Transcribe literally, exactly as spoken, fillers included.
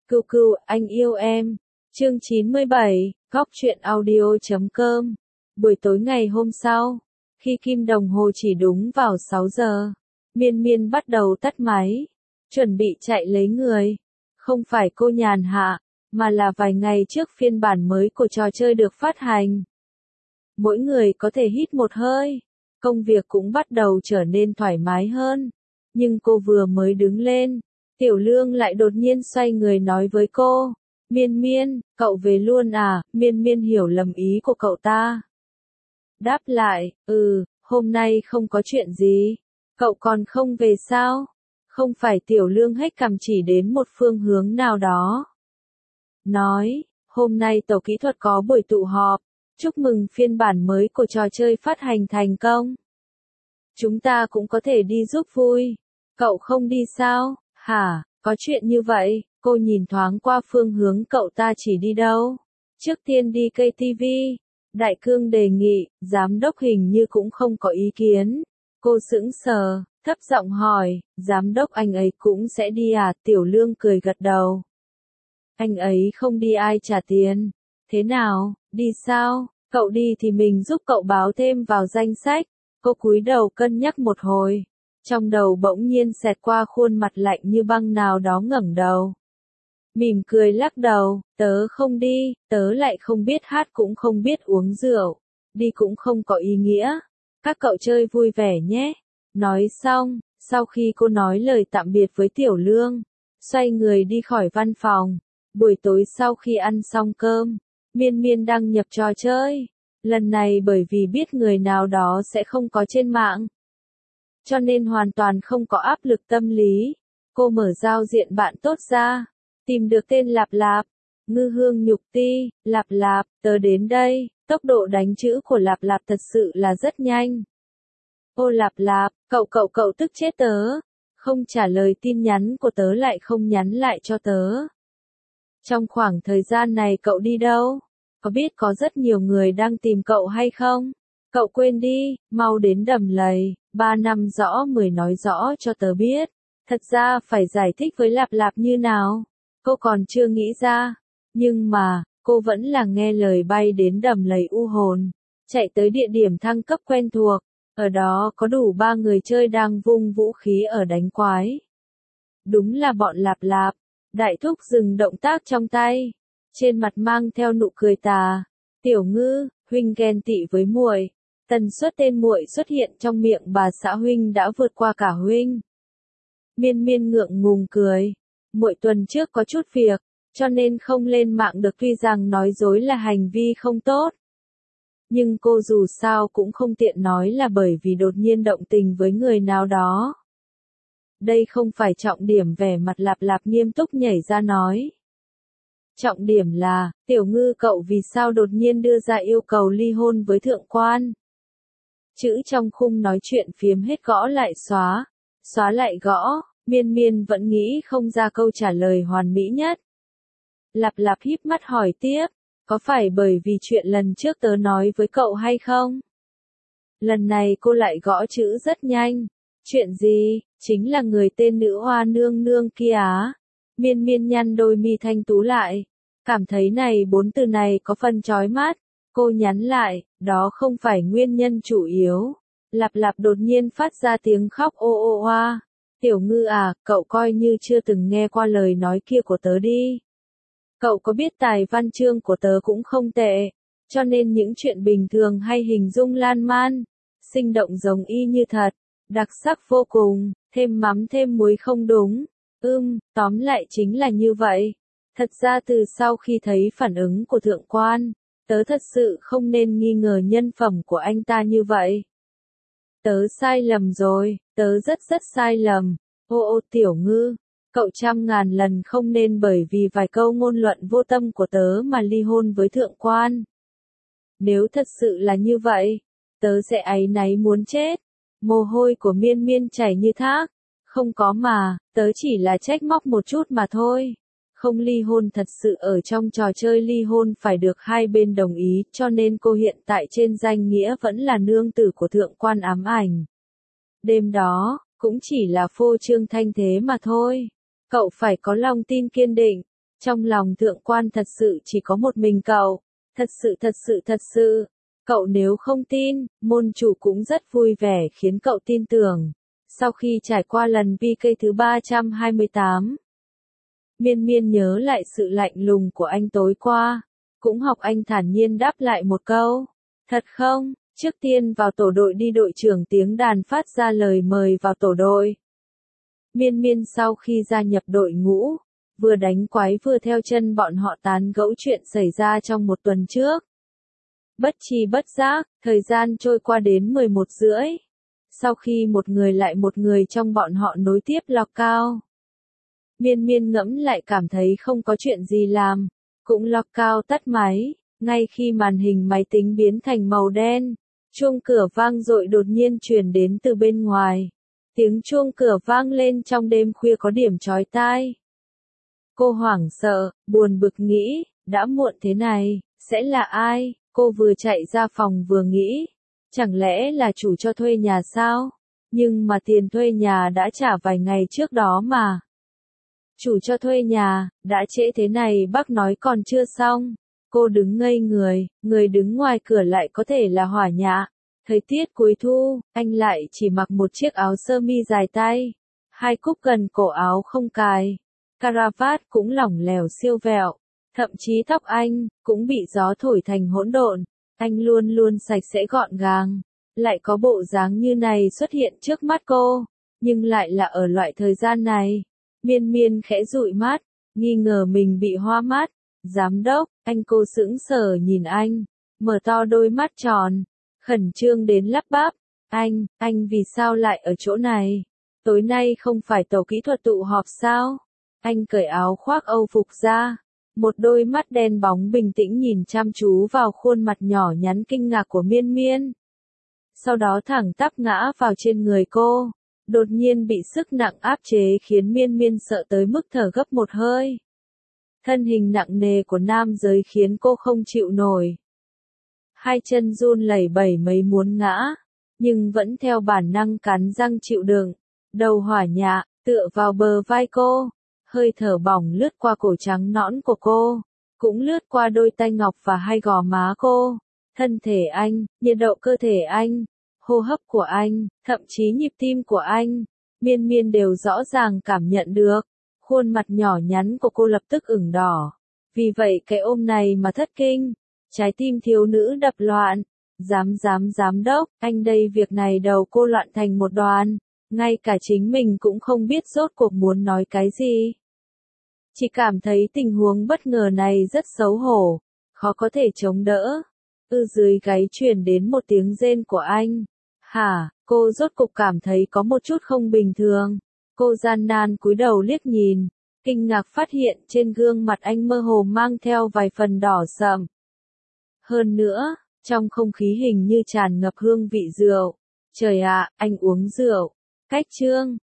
Cừu cừu, anh yêu em. Chương chín mươi bảy, góc truyện audio.com. Buổi tối ngày hôm sau, khi kim đồng hồ chỉ đúng vào sáu giờ, Miên Miên bắt đầu tắt máy, chuẩn bị chạy lấy người. Không phải cô nhàn hạ, mà là vài ngày trước phiên bản mới của trò chơi được phát hành. Mỗi người có thể hít một hơi, công việc cũng bắt đầu trở nên thoải mái hơn. Nhưng cô vừa mới đứng lên, Tiểu Lương lại đột nhiên xoay người nói với cô, Miên Miên, cậu về luôn à? Miên Miên hiểu lầm ý của cậu ta. Đáp lại, ừ, hôm nay không có chuyện gì. Cậu còn không về sao? Không phải. Tiểu Lương hếch cằm chỉ đến một phương hướng nào đó. Nói, hôm nay tổ kỹ thuật có buổi tụ họp, chúc mừng phiên bản mới của trò chơi phát hành thành công. Chúng ta cũng có thể đi giúp vui. Cậu không đi sao? Hả, có chuyện như vậy? Cô nhìn thoáng qua phương hướng cậu ta chỉ đi đâu. Trước tiên đi ca tê vê. Đại Cương đề nghị, giám đốc hình như cũng không có ý kiến. Cô sững sờ, thấp giọng hỏi, giám đốc anh ấy cũng sẽ đi à? Tiểu Lương cười gật đầu. Anh ấy không đi ai trả tiền. Thế nào, đi sao? Cậu đi thì mình giúp cậu báo thêm vào danh sách. Cô cúi đầu cân nhắc một hồi. Trong đầu bỗng nhiên xẹt qua khuôn mặt lạnh như băng nào đó ngẩng đầu. Mỉm cười lắc đầu, tớ không đi, tớ lại không biết hát cũng không biết uống rượu. Đi cũng không có ý nghĩa. Các cậu chơi vui vẻ nhé. Nói xong, sau khi cô nói lời tạm biệt với Tiểu Lương, xoay người đi khỏi văn phòng. Buổi tối sau khi ăn xong cơm, Miên Miên đăng nhập trò chơi. Lần này bởi vì biết người nào đó sẽ không có trên mạng, cho nên hoàn toàn không có áp lực tâm lý. Cô mở giao diện bạn tốt ra, tìm được tên Lạp Lạp, Ngư Hương Nhục Ti. Lạp Lạp, tớ đến đây. Tốc độ đánh chữ của Lạp Lạp thật sự là rất nhanh. Ô Lạp Lạp, cậu cậu cậu tức chết tớ. Không trả lời tin nhắn của tớ lại không nhắn lại cho tớ. Trong khoảng thời gian này cậu đi đâu? Có biết có rất nhiều người đang tìm cậu hay không? Cậu quên đi, mau đến Đầm Lầy, ba năm rõ mười nói rõ cho tớ biết. Thật ra phải giải thích với Lạp Lạp như nào? Cô còn chưa nghĩ ra. Nhưng mà, cô vẫn là nghe lời bay đến Đầm Lầy u hồn. Chạy tới địa điểm thăng cấp quen thuộc. Ở đó có đủ ba người chơi đang vung vũ khí ở đánh quái. Đúng là bọn Lạp Lạp. Đại thúc dừng động tác trong tay. Trên mặt mang theo nụ cười tà. Tiểu Ngư, huynh ghen tị với muội. Tần suất tên muội xuất hiện trong miệng bà xã huynh đã vượt qua cả huynh. Miên Miên ngượng ngùng cười. Muội tuần trước có chút việc, cho nên không lên mạng được. Tuy rằng nói dối là hành vi không tốt, nhưng cô dù sao cũng không tiện nói là bởi vì đột nhiên động tình với người nào đó. Đây không phải trọng điểm. Vẻ mặt Lạp Lạp nghiêm túc nhảy ra nói. Trọng điểm là, Tiểu Ngư cậu vì sao đột nhiên đưa ra yêu cầu ly hôn với thượng quan? Chữ trong khung nói chuyện phiếm hết gõ lại xóa, xóa lại gõ. Miên Miên vẫn nghĩ không ra câu trả lời hoàn mỹ nhất. Lạp Lạp híp mắt hỏi tiếp, có phải bởi vì chuyện lần trước tớ nói với cậu hay không? Lần này cô lại gõ chữ rất nhanh. Chuyện gì? Chính là người tên nữ hoa nương nương kia á. Miên Miên nhăn đôi mi thanh tú lại. Cảm thấy này bốn từ này có phần chói mắt. Cô nhắn lại, đó không phải nguyên nhân chủ yếu. Lạp Lạp đột nhiên phát ra tiếng khóc ô ô oa. Tiểu Ngư à, cậu coi như chưa từng nghe qua lời nói kia của tớ đi. Cậu có biết tài văn chương của tớ cũng không tệ, cho nên những chuyện bình thường hay hình dung lan man, sinh động giống y như thật, đặc sắc vô cùng, thêm mắm thêm muối không đúng. Ưm, tóm lại chính là như vậy. Thật ra từ sau khi thấy phản ứng của thượng quan, tớ thật sự không nên nghi ngờ nhân phẩm của anh ta như vậy. Tớ sai lầm rồi, tớ rất rất sai lầm. Ô ô Tiểu Ngư, cậu trăm ngàn lần không nên bởi vì vài câu ngôn luận vô tâm của tớ mà ly hôn với thượng quan. Nếu thật sự là như vậy, tớ sẽ áy náy muốn chết. Mồ hôi của Miên Miên chảy như thác. Không có mà, tớ chỉ là trách móc một chút mà thôi. Không ly hôn thật sự ở trong trò chơi ly hôn phải được hai bên đồng ý, cho nên cô hiện tại trên danh nghĩa vẫn là nương tử của thượng quan ám ảnh. Đêm đó, cũng chỉ là phô trương thanh thế mà thôi. Cậu phải có lòng tin kiên định. Trong lòng thượng quan thật sự chỉ có một mình cậu. Thật sự thật sự thật sự. Cậu nếu không tin, môn chủ cũng rất vui vẻ khiến cậu tin tưởng. Sau khi trải qua lần pê ca thứ ba trăm hai mươi tám, Miên Miên nhớ lại sự lạnh lùng của anh tối qua. Cũng học anh thản nhiên đáp lại một câu. Thật không? Trước tiên vào tổ đội đi, đội trưởng tiếng đàn phát ra lời mời vào tổ đội. Miên Miên sau khi gia nhập đội ngũ, vừa đánh quái vừa theo chân bọn họ tán gẫu chuyện xảy ra trong một tuần trước. Bất tri bất giác, thời gian trôi qua đến mười một rưỡi. Sau khi một người lại một người trong bọn họ nối tiếp lọc cao, Miên Miên ngẫm lại cảm thấy không có chuyện gì làm, cũng lọc cao tắt máy. Ngay khi màn hình máy tính biến thành màu đen, chuông cửa vang dội đột nhiên truyền đến từ bên ngoài. Tiếng chuông cửa vang lên trong đêm khuya có điểm chói tai. Cô hoảng sợ, buồn bực nghĩ, đã muộn thế này, sẽ là ai? Cô vừa chạy ra phòng vừa nghĩ, chẳng lẽ là chủ cho thuê nhà sao? Nhưng mà tiền thuê nhà đã trả vài ngày trước đó mà. Chủ cho thuê nhà, đã trễ thế này bác nói còn chưa xong. Cô đứng ngây người, người đứng ngoài cửa lại có thể là Hỏa Nhạ. Thời tiết cuối thu, anh lại chỉ mặc một chiếc áo sơ mi dài tay, hai cúc gần cổ áo không cài, caravat cũng lỏng lẻo siêu vẹo, thậm chí tóc anh cũng bị gió thổi thành hỗn độn. Anh luôn luôn sạch sẽ gọn gàng, lại có bộ dáng như này xuất hiện trước mắt cô, nhưng lại là ở loại thời gian này. Miên Miên khẽ dụi mắt, nghi ngờ mình bị hoa mắt. Giám đốc, anh cô sững sờ nhìn anh, mở to đôi mắt tròn, khẩn trương đến lắp bắp. Anh, anh vì sao lại ở chỗ này? Tối nay không phải tổ kỹ thuật tụ họp sao? Anh cởi áo khoác Âu phục ra, một đôi mắt đen bóng bình tĩnh nhìn chăm chú vào khuôn mặt nhỏ nhắn kinh ngạc của Miên Miên. Sau đó thẳng tắp ngã vào trên người cô, đột nhiên bị sức nặng áp chế khiến Miên Miên sợ tới mức thở gấp một hơi. Thân hình nặng nề của nam giới khiến cô không chịu nổi. Hai chân run lẩy bẩy mấy muốn ngã, nhưng vẫn theo bản năng cắn răng chịu đựng. Đầu Hỏa Nhạ tựa vào bờ vai cô, hơi thở bỏng lướt qua cổ trắng nõn của cô, cũng lướt qua đôi tay ngọc và hai gò má cô. Thân thể anh, nhiệt độ cơ thể anh, hô hấp của anh, thậm chí nhịp tim của anh, Miên Miên đều rõ ràng cảm nhận được. Khuôn mặt nhỏ nhắn của cô lập tức ửng đỏ. Vì vậy cái ôm này mà thất kinh. Trái tim thiếu nữ đập loạn. Giám giám giám đốc, anh đây việc này đầu cô loạn thành một đoàn. Ngay cả chính mình cũng không biết rốt cuộc muốn nói cái gì. Chỉ cảm thấy tình huống bất ngờ này rất xấu hổ, khó có thể chống đỡ. Ư dưới gáy truyền đến một tiếng rên của anh. Hả, cô rốt cục cảm thấy có một chút không bình thường. Cô gian nan cúi đầu liếc nhìn, kinh ngạc phát hiện trên gương mặt anh mơ hồ mang theo vài phần đỏ sậm. Hơn nữa, trong không khí hình như tràn ngập hương vị rượu. Trời ạ, anh uống rượu. Cách chương